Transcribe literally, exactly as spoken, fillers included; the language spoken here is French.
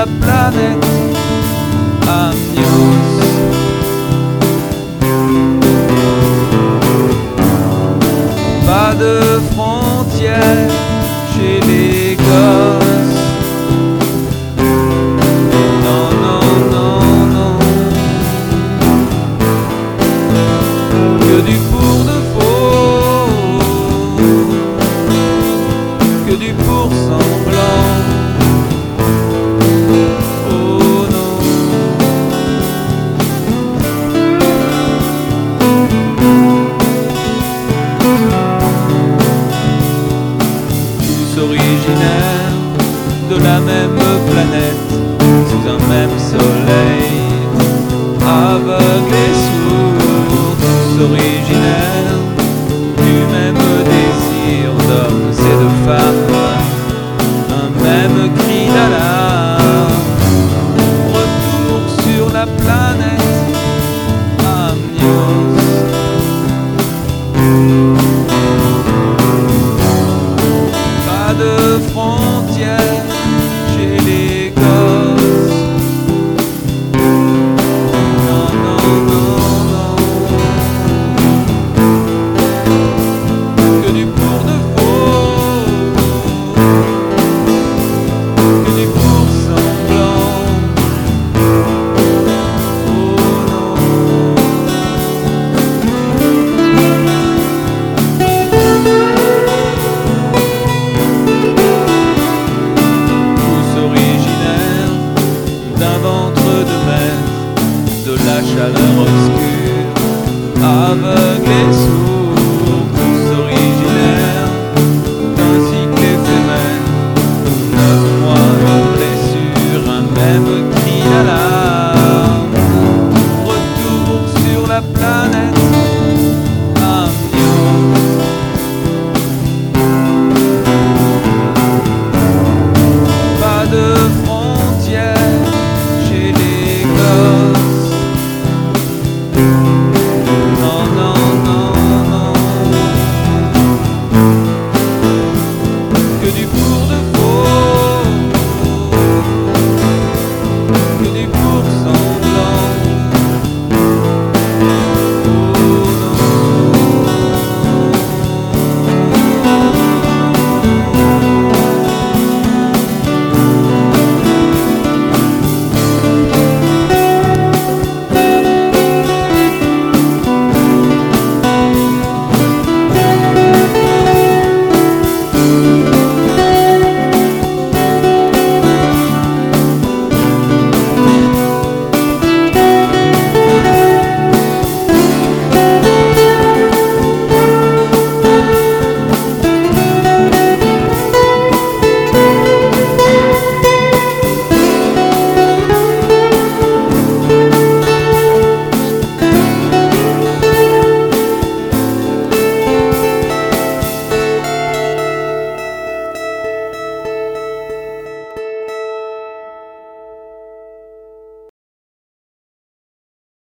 la planète Amnios. Pas de frontières chez les gosses. Non, non, non, non. Que du pour de faux, que du pour semblant. Oh non. Originaire de la même planète, sous un même soleil, aveugle et sourd, tous originaires du même désir d'hommes et de femmes, un même cri d'alarme. Retour sur la planète Amnios. De frontières chez les gosses. Non, non, non, non. Que du pour de faux, que du pour semblant. Oh non. D'un ventre de mer, de la chaleur obscure, aveugle.